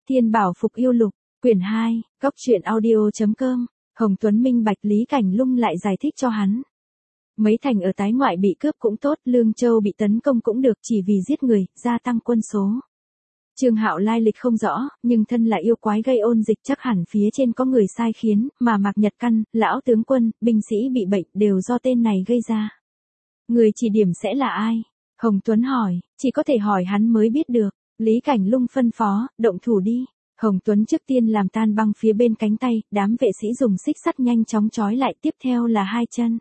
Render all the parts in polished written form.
Thiên Bảo Phục Yêu Lục, quyển 2, góc truyện audio.com, Hồng Tuấn minh bạch Lý Cảnh Lung lại giải thích cho hắn. Mấy thành ở tái ngoại bị cướp cũng tốt, Lương Châu bị tấn công cũng được, chỉ vì giết người, gia tăng quân số. Trương Hạo lai lịch không rõ, nhưng thân là yêu quái gây ôn dịch chắc hẳn phía trên có người sai khiến, mà Mạc Nhật Căn, lão tướng quân, binh sĩ bị bệnh đều do tên này gây ra. Người chỉ điểm sẽ là ai? Hồng Tuấn hỏi, chỉ có thể hỏi hắn mới biết được. Lý Cảnh Lung phân phó, động thủ đi. Hồng Tuấn trước tiên làm tan băng phía bên cánh tay, đám vệ sĩ dùng xích sắt nhanh chóng trói lại, tiếp theo là hai chân.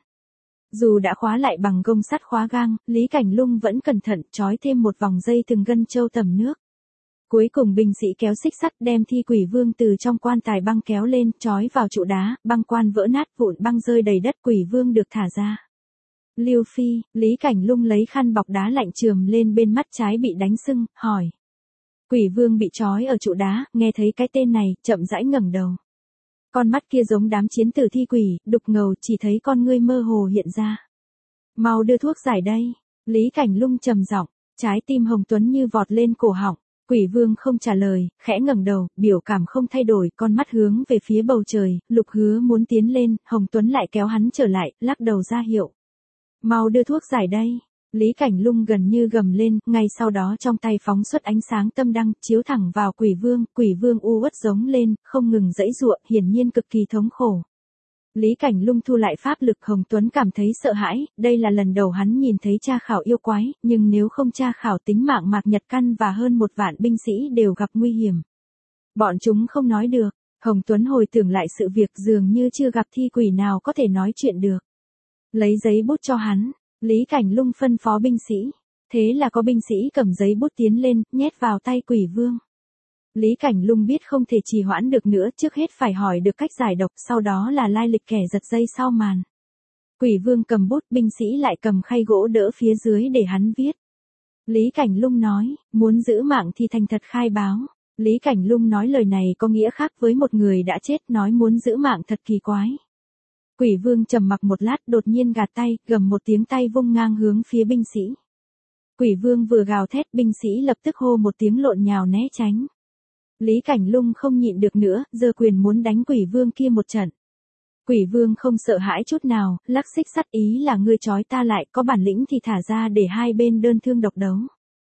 Dù đã khóa lại bằng gông sắt khóa gang, Lý Cảnh Lung vẫn cẩn thận trói thêm một vòng dây thừng gân châu tầm nước. Cuối cùng binh sĩ kéo xích sắt đem thi quỷ vương từ trong quan tài băng kéo lên, trói vào trụ đá, băng quan vỡ nát, vụn băng rơi đầy đất, quỷ vương được thả ra. Liêu Phi, Lý Cảnh Lung lấy khăn bọc đá lạnh chườm lên bên mắt trái bị đánh sưng, hỏi. Quỷ vương bị trói ở trụ đá, nghe thấy cái tên này, chậm rãi ngẩng đầu. Con mắt kia giống đám chiến tử thi quỷ, đục ngầu, chỉ thấy con ngươi mơ hồ hiện ra. Mau đưa thuốc giải đây. Lý Cảnh Lung trầm giọng, trái tim Hồng Tuấn như vọt lên cổ họng. Quỷ vương không trả lời, khẽ ngẩng đầu, biểu cảm không thay đổi, con mắt hướng về phía bầu trời, Lục Hứa muốn tiến lên, Hồng Tuấn lại kéo hắn trở lại, lắc đầu ra hiệu. Mau đưa thuốc giải đây. Lý Cảnh Lung gần như gầm lên, ngay sau đó trong tay phóng xuất ánh sáng tâm đăng, chiếu thẳng vào quỷ vương u uất giống lên, không ngừng giãy giụa, hiển nhiên cực kỳ thống khổ. Lý Cảnh Lung thu lại pháp lực, Hồng Tuấn cảm thấy sợ hãi, đây là lần đầu hắn nhìn thấy tra khảo yêu quái, nhưng nếu không tra khảo tính mạng Mạc Nhật Căn và hơn 1 vạn binh sĩ đều gặp nguy hiểm. Bọn chúng không nói được, Hồng Tuấn hồi tưởng lại sự việc dường như chưa gặp thi quỷ nào có thể nói chuyện được. Lấy giấy bút cho hắn, Lý Cảnh Lung phân phó binh sĩ, thế là có binh sĩ cầm giấy bút tiến lên, nhét vào tay quỷ vương. Lý Cảnh Lung biết không thể trì hoãn được nữa, trước hết phải hỏi được cách giải độc, sau đó là lai lịch kẻ giật dây sau màn. Quỷ vương cầm bút, binh sĩ lại cầm khay gỗ đỡ phía dưới để hắn viết. Lý Cảnh Lung nói, muốn giữ mạng thì thành thật khai báo. Lý Cảnh Lung nói lời này có nghĩa khác với một người đã chết, nói muốn giữ mạng thật kỳ quái. Quỷ vương trầm mặc một lát, đột nhiên gạt tay, gầm một tiếng, tay vung ngang hướng phía binh sĩ. Quỷ vương vừa gào thét, binh sĩ lập tức hô một tiếng lộn nhào né tránh. Lý Cảnh Lung không nhịn được nữa, giơ quyền muốn đánh quỷ vương kia một trận. Quỷ vương không sợ hãi chút nào, lắc xích sắt, ý là ngươi trói ta lại, có bản lĩnh thì thả ra để hai bên đơn thương độc đấu.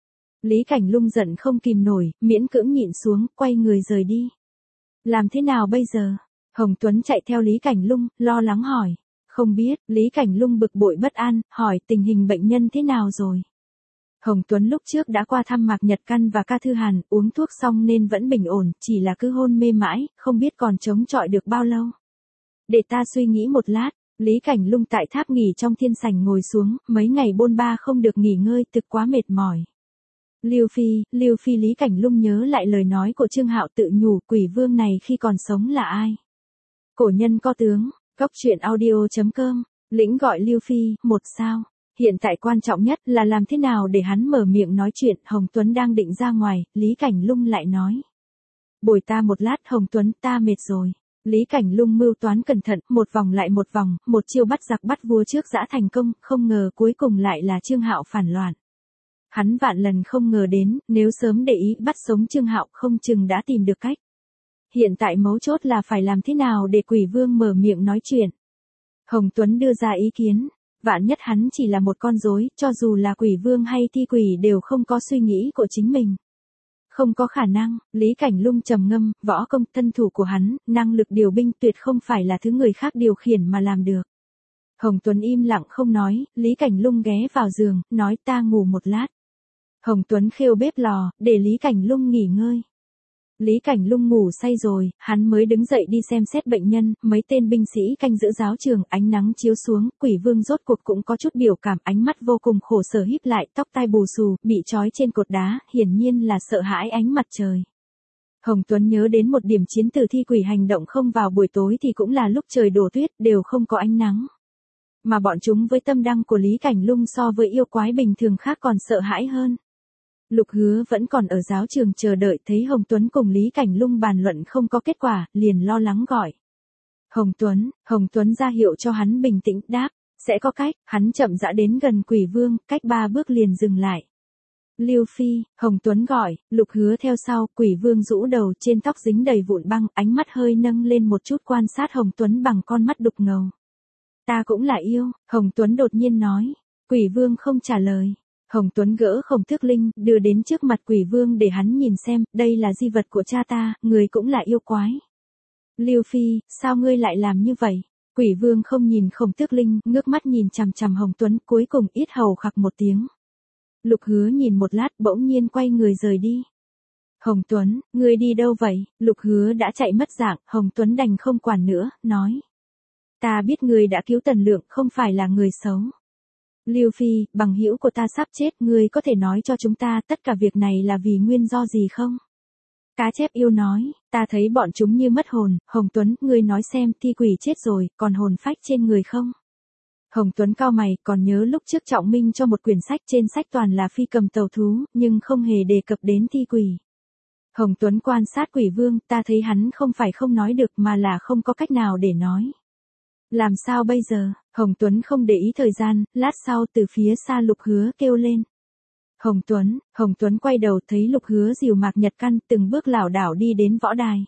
Lý Cảnh Lung giận không kìm nổi, miễn cưỡng nhịn xuống, quay người rời đi. Làm thế nào bây giờ? Hồng Tuấn chạy theo Lý Cảnh Lung, lo lắng hỏi. Không biết, Lý Cảnh Lung bực bội bất an, hỏi tình hình bệnh nhân thế nào rồi? Hồng Tuấn lúc trước đã qua thăm Mạc Nhật Căn và Ca Thư Hàn, uống thuốc xong nên vẫn bình ổn, chỉ là cứ hôn mê mãi, không biết còn chống chọi được bao lâu. Để ta suy nghĩ một lát. Lý Cảnh Lung tại tháp nghỉ trong thiên sảnh ngồi xuống, mấy ngày bôn ba không được nghỉ ngơi, thực quá mệt mỏi. Liêu Phi, Lý Cảnh Lung nhớ lại lời nói của Trương Hạo, tự nhủ, quỷ vương này khi còn sống là ai? Cổ nhân có tướng, góc truyện audio.com, lĩnh gọi Liêu Phi, 1 sao. Hiện tại quan trọng nhất là làm thế nào để hắn mở miệng nói chuyện. Hồng Tuấn đang định ra ngoài, Lý Cảnh Lung lại nói. Bồi ta một lát. Hồng Tuấn, ta mệt rồi. Lý Cảnh Lung mưu toán cẩn thận, một vòng lại một vòng, một chiêu bắt giặc bắt vua trước giã thành công, không ngờ cuối cùng lại là Trương Hạo phản loạn. Hắn vạn lần không ngờ đến, nếu sớm để ý bắt sống Trương Hạo không chừng đã tìm được cách. Hiện tại mấu chốt là phải làm thế nào để quỷ vương mở miệng nói chuyện. Hồng Tuấn đưa ra ý kiến, vạn nhất hắn chỉ là một con rối, cho dù là quỷ vương hay thi quỷ đều không có suy nghĩ của chính mình. Không có khả năng. Lý Cảnh Lung trầm ngâm, võ công thân thủ của hắn, năng lực điều binh tuyệt không phải là thứ người khác điều khiển mà làm được. Hồng Tuấn im lặng không nói, Lý Cảnh Lung ghé vào giường, nói ta ngủ một lát. Hồng Tuấn khêu bếp lò, để Lý Cảnh Lung nghỉ ngơi. Lý Cảnh Lung ngủ say rồi, hắn mới đứng dậy đi xem xét bệnh nhân, mấy tên binh sĩ canh giữ giáo trường, ánh nắng chiếu xuống, quỷ vương rốt cuộc cũng có chút biểu cảm, ánh mắt vô cùng khổ sở híp lại, tóc tai bù xù, bị trói trên cột đá, hiển nhiên là sợ hãi ánh mặt trời. Hồng Tuấn nhớ đến một điểm chiến tử thi quỷ hành động không vào buổi tối thì cũng là lúc trời đổ tuyết, đều không có ánh nắng. Mà bọn chúng với tâm đăng của Lý Cảnh Lung so với yêu quái bình thường khác còn sợ hãi hơn. Lục Hứa vẫn còn ở giáo trường chờ đợi, thấy Hồng Tuấn cùng Lý Cảnh Lung bàn luận không có kết quả, liền lo lắng gọi. Hồng Tuấn ra hiệu cho hắn bình tĩnh, đáp, sẽ có cách. Hắn chậm rãi đến gần quỷ vương, cách 3 bước liền dừng lại. Lưu Phi, Hồng Tuấn gọi, Lục Hứa theo sau, Quỷ Vương rũ đầu trên tóc dính đầy vụn băng, ánh mắt hơi nâng lên một chút quan sát Hồng Tuấn bằng con mắt đục ngầu. Ta cũng là yêu, Hồng Tuấn đột nhiên nói. Quỷ Vương không trả lời. Hồng Tuấn gỡ Khổng Tước Linh, đưa đến trước mặt Quỷ Vương để hắn nhìn xem, đây là di vật của cha ta, người cũng là yêu quái. Lưu Phi, sao ngươi lại làm như vậy? Quỷ Vương không nhìn Khổng Tước Linh, ngước mắt nhìn chằm chằm Hồng Tuấn, cuối cùng yết hầu khặc một tiếng. Lục Hứa nhìn một lát bỗng nhiên quay người rời đi. Hồng Tuấn, ngươi đi đâu vậy? Lục Hứa đã chạy mất dạng, Hồng Tuấn đành không quản nữa, nói. Ta biết ngươi đã cứu Tần Lượng, không phải là người xấu. Lưu Phi, bằng hữu của ta sắp chết, ngươi có thể nói cho chúng ta tất cả việc này là vì nguyên do gì không? Cá chép yêu nói, ta thấy bọn chúng như mất hồn, Hồng Tuấn, ngươi nói xem, thi quỷ chết rồi, còn hồn phách trên người không? Hồng Tuấn cau mày, còn nhớ lúc trước Trọng Minh cho một quyển sách, trên sách toàn là phi cầm tàu thú, nhưng không hề đề cập đến thi quỷ. Hồng Tuấn quan sát Quỷ Vương, ta thấy hắn không phải không nói được mà là không có cách nào để nói. Làm sao bây giờ? Hồng Tuấn không để ý thời gian, lát sau từ phía xa Lục Hứa kêu lên. Hồng Tuấn quay đầu thấy Lục Hứa dìu Mạc Nhật Căn từng bước lảo đảo đi đến võ đài.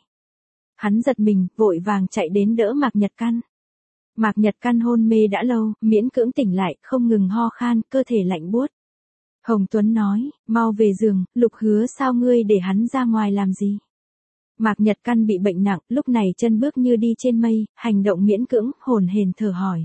Hắn giật mình, vội vàng chạy đến đỡ Mạc Nhật Căn. Mạc Nhật Căn hôn mê đã lâu, miễn cưỡng tỉnh lại, không ngừng ho khan, cơ thể lạnh buốt. Hồng Tuấn nói, mau về giường, Lục Hứa sao ngươi để hắn ra ngoài làm gì? Mạc Nhật Căn bị bệnh nặng, lúc này chân bước như đi trên mây, hành động miễn cưỡng, hồn hển thở hỏi.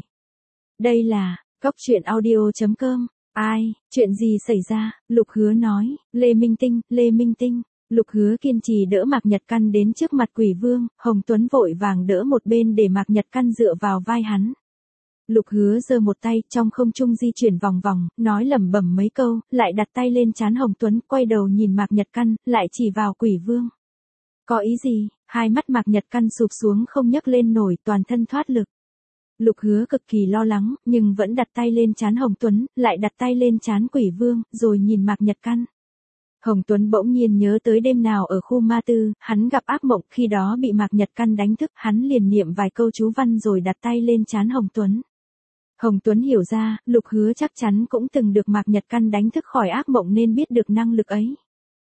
Đây là, Cóc Truyện Audio.com, ai, chuyện gì xảy ra? Lục Hứa nói, Lê Minh Tinh. Lục Hứa kiên trì đỡ Mạc Nhật Căn đến trước mặt Quỷ Vương, Hồng Tuấn vội vàng đỡ một bên để Mạc Nhật Căn dựa vào vai hắn. Lục Hứa giơ một tay trong không trung di chuyển vòng vòng, nói lẩm bẩm mấy câu, lại đặt tay lên trán Hồng Tuấn, quay đầu nhìn Mạc Nhật Căn, lại chỉ vào Quỷ Vương. Có ý gì? Hai mắt Mạc Nhật Căn sụp xuống không nhấc lên nổi, toàn thân thoát lực. Lục Hứa cực kỳ lo lắng, nhưng vẫn đặt tay lên trán Hồng Tuấn, lại đặt tay lên trán Quỷ Vương, rồi nhìn Mạc Nhật Căn. Hồng Tuấn bỗng nhiên nhớ tới đêm nào ở khu ma tư, hắn gặp ác mộng, khi đó bị Mạc Nhật Căn đánh thức, hắn liền niệm vài câu chú văn rồi đặt tay lên trán Hồng Tuấn. Hồng Tuấn hiểu ra, Lục Hứa chắc chắn cũng từng được Mạc Nhật Căn đánh thức khỏi ác mộng nên biết được năng lực ấy.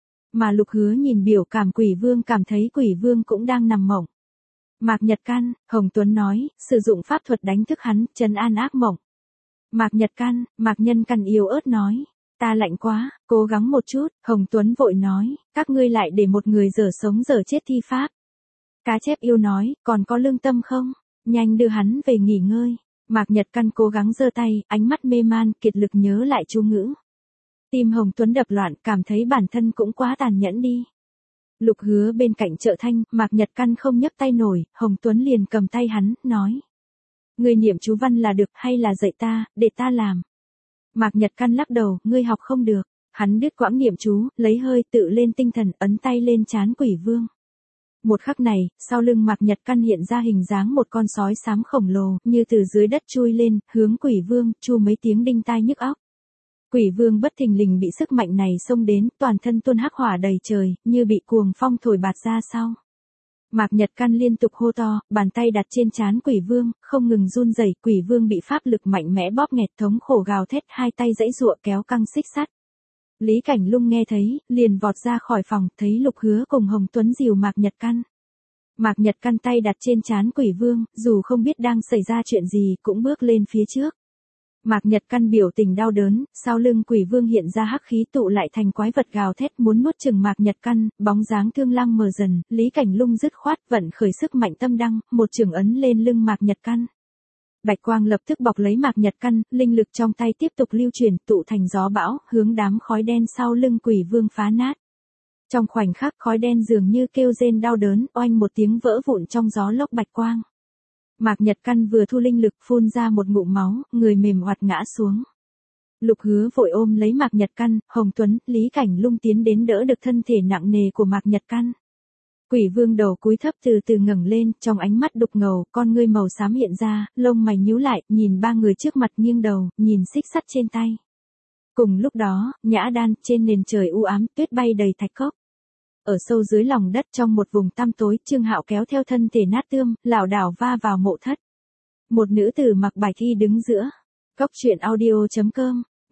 Mà Lục Hứa nhìn biểu cảm Quỷ Vương cảm thấy Quỷ Vương cũng đang nằm mộng. Mạc Nhật Căn, Hồng Tuấn nói, sử dụng pháp thuật đánh thức hắn, trấn an ác mộng. Mạc Nhật Căn, Mạc Nhân Căn yếu ớt nói. Ta lạnh quá, cố gắng một chút, Hồng Tuấn vội nói, các ngươi lại để một người dở sống dở chết thi pháp. Cá chép yêu nói, còn có lương tâm không? Nhanh đưa hắn về nghỉ ngơi. Mạc Nhật Căn cố gắng giơ tay, ánh mắt mê man, kiệt lực nhớ lại chú ngữ. Tim Hồng Tuấn đập loạn, cảm thấy bản thân cũng quá tàn nhẫn đi. Lục Hứa bên cạnh trợ thanh, Mạc Nhật Căn không nhấc tay nổi, Hồng Tuấn liền cầm tay hắn, nói. Ngươi niệm chú văn là được, hay là dạy ta, để ta làm. Mạc Nhật Căn lắc đầu, ngươi học không được. Hắn đứt quãng niệm chú, lấy hơi tự lên tinh thần, ấn tay lên trán Quỷ Vương. Một khắc này, sau lưng Mạc Nhật Căn hiện ra hình dáng một con sói xám khổng lồ, như từ dưới đất chui lên, hướng Quỷ Vương, chu mấy tiếng đinh tai nhức óc. Quỷ Vương bất thình lình bị sức mạnh này xông đến, toàn thân tuôn hắc hỏa đầy trời, như bị cuồng phong thổi bạt ra sau. Mạc Nhật Căn liên tục hô to, bàn tay đặt trên trán Quỷ Vương, không ngừng run rẩy, Quỷ Vương bị pháp lực mạnh mẽ bóp nghẹt, thống khổ gào thét, hai tay giãy giụa kéo căng xích sắt. Lý Cảnh Lung nghe thấy, liền vọt ra khỏi phòng, thấy Lục Hứa cùng Hồng Tuấn dìu Mạc Nhật Căn. Mạc Nhật Căn tay đặt trên trán Quỷ Vương, dù không biết đang xảy ra chuyện gì, cũng bước lên phía trước. Mạc Nhật Căn biểu tình đau đớn, sau lưng Quỷ Vương hiện ra hắc khí tụ lại thành quái vật gào thét muốn nuốt chửng Mạc Nhật Căn, bóng dáng Thương Lăng mờ dần, Lý Cảnh Lung dứt khoát vận khởi sức mạnh tâm đăng, một chưởng ấn lên lưng Mạc Nhật Căn. Bạch quang lập tức bọc lấy Mạc Nhật Căn, linh lực trong tay tiếp tục lưu chuyển, tụ thành gió bão, hướng đám khói đen sau lưng Quỷ Vương phá nát. Trong khoảnh khắc khói đen dường như kêu rên đau đớn, oanh một tiếng vỡ vụn trong gió lốc bạch quang. Mạc Nhật Căn vừa thu linh lực phun ra một ngụm máu, người mềm oặt ngã xuống. Lục Hứa vội ôm lấy Mạc Nhật Căn, Hồng Tuấn, Lý Cảnh Lung tiến đến đỡ được thân thể nặng nề của Mạc Nhật Căn. Quỷ Vương đầu cúi thấp từ từ ngẩng lên, trong ánh mắt đục ngầu, con ngươi màu xám hiện ra, lông mày nhíu lại, nhìn ba người trước mặt nghiêng đầu, nhìn xích sắt trên tay. Cùng lúc đó, nhã đan, trên nền trời u ám, tuyết bay đầy thạch cốc. Ở sâu dưới lòng đất trong một vùng tăm tối, Trương Hạo kéo theo thân thể nát tươm, lảo đảo va vào mộ thất. Một nữ tử mặc bạch y đứng giữa. Cóc Truyện Audio.com